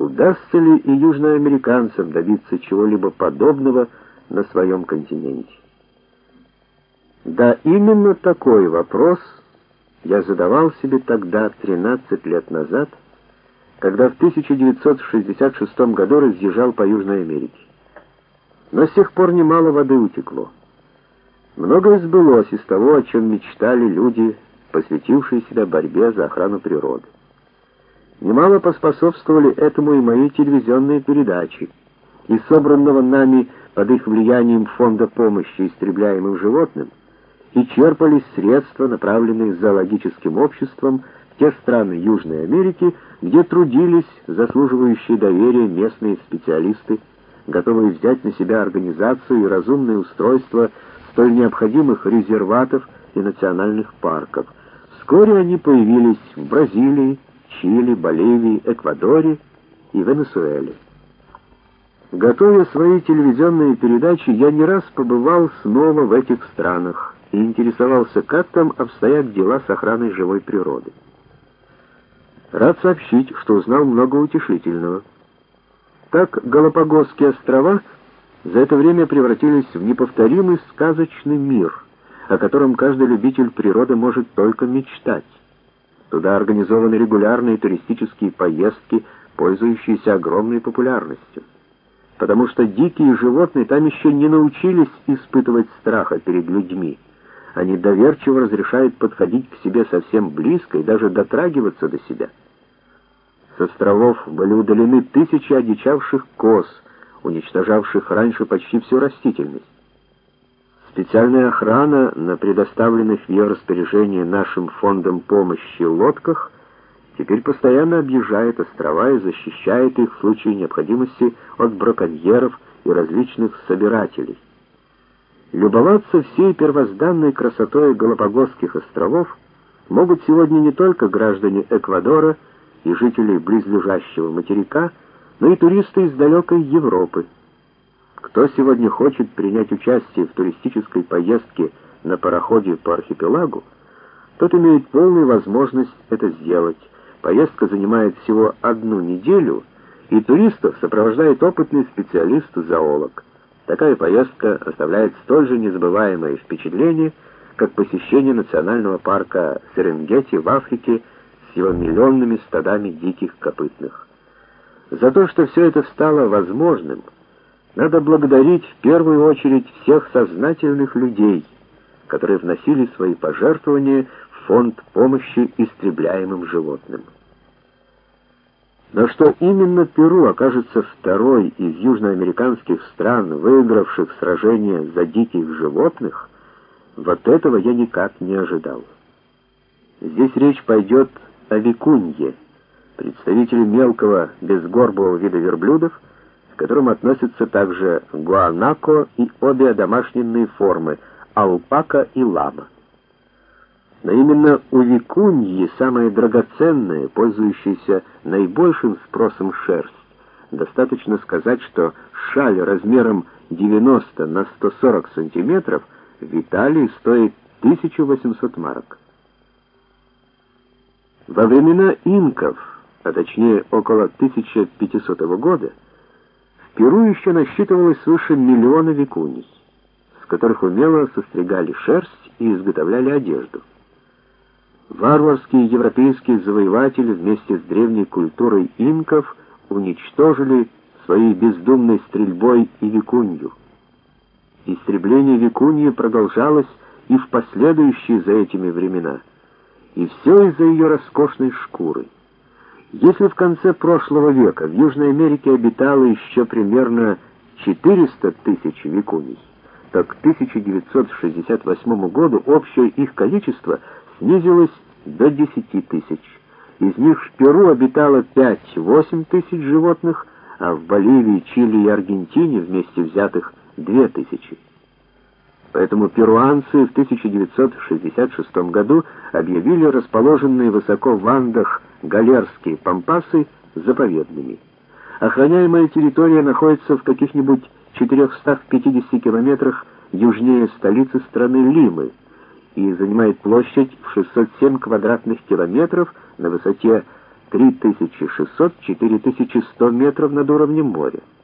удастся ли и южноамериканцам добиться чего-либо подобного на своем континенте. Да, именно такой вопрос я задавал себе тогда, 13 лет назад, когда в 1966 году разъезжал по Южной Америке. Но с тех пор немало воды утекло. Многое сбылось из того, о чем мечтали люди, посвятившие себя борьбе за охрану природы. Немало поспособствовали этому и мои телевизионные передачи. Из собранного нами под их влиянием фонда помощи истребляемым животным и черпались средства, направленные зоологическим обществом в те страны Южной Америки, где трудились заслуживающие доверия местные специалисты, готовые взять на себя организацию и разумное устройство столь необходимых резерватов и национальных парков. Вскоре они появились в Бразилии, Чили, Боливии, Эквадоре и Венесуэле. Готовя свои телевизионные передачи, я не раз побывал снова в этих странах и интересовался, как там обстоят дела с охраной живой природы. Рад сообщить, что узнал много утешительного. Так, Галапагосские острова за это время превратились в неповторимый сказочный мир, о котором каждый любитель природы может только мечтать. Туда организованы регулярные туристические поездки, пользующиеся огромной популярностью. Потому что дикие животные там еще не научились испытывать страха перед людьми. Они доверчиво разрешают подходить к себе совсем близко и даже дотрагиваться до себя. С островов были удалены тысячи одичавших коз, уничтожавших раньше почти всю растительность. Специальная охрана на предоставленных в ее распоряжение нашим фондом помощи лодках теперь постоянно объезжает острова и защищает их в случае необходимости от браконьеров и различных собирателей. Любоваться всей первозданной красотой Галапагосских островов могут сегодня не только граждане Эквадора и жители близлежащего материка, но и туристы из далекой Европы. Кто сегодня хочет принять участие в туристической поездке на пароходе по архипелагу, тот имеет полную возможность это сделать. Поездка занимает всего 1 неделю, и туристов сопровождает опытный специалист-зоолог. Такая поездка оставляет столь же незабываемое впечатление, как посещение национального парка Серенгети в Африке с его миллионными стадами диких копытных. За то, что все это стало возможным, надо благодарить в первую очередь всех сознательных людей, которые вносили свои пожертвования в фонд помощи истребляемым животным. Но что именно Перу окажется второй из южноамериканских стран, выигравших сражение за диких животных, вот этого я никак не ожидал. Здесь речь пойдет о викунье, представителе мелкого безгорбого вида верблюдов, к которым относятся также гуанако и обе одомашненные формы алпака и лама. Но именно у викуньи самая драгоценная, пользующаяся наибольшим спросом шерсть. Достаточно сказать, что шаль размером 90 на 140 сантиметров в Италии стоит 1800 марок. Во времена инков, а точнее около 1500 года, в Перу еще насчитывалось свыше 1 миллиона викуней, с которых умело состригали шерсть и изготовляли одежду. Варварские европейские завоеватели вместе с древней культурой инков уничтожили своей бездумной стрельбой и викунью. Истребление викуньи продолжалось и в последующие за этими времена, и все из-за ее роскошной шкуры. Если в конце прошлого века в Южной Америке обитало еще примерно 400 тысяч викуней, то к 1968 году общее их количество снизилось до 10 тысяч. Из них в Перу обитало 5-8 тысяч животных, а в Боливии, Чили и Аргентине вместе взятых 2000. Поэтому перуанцы в 1966 году объявили расположенные высоко в Андах галерские пампасы заповедными. Охраняемая территория находится в каких-нибудь 450 километрах южнее столицы страны Лимы и занимает площадь в 607 квадратных километров на высоте 3600-4100 метров над уровнем моря.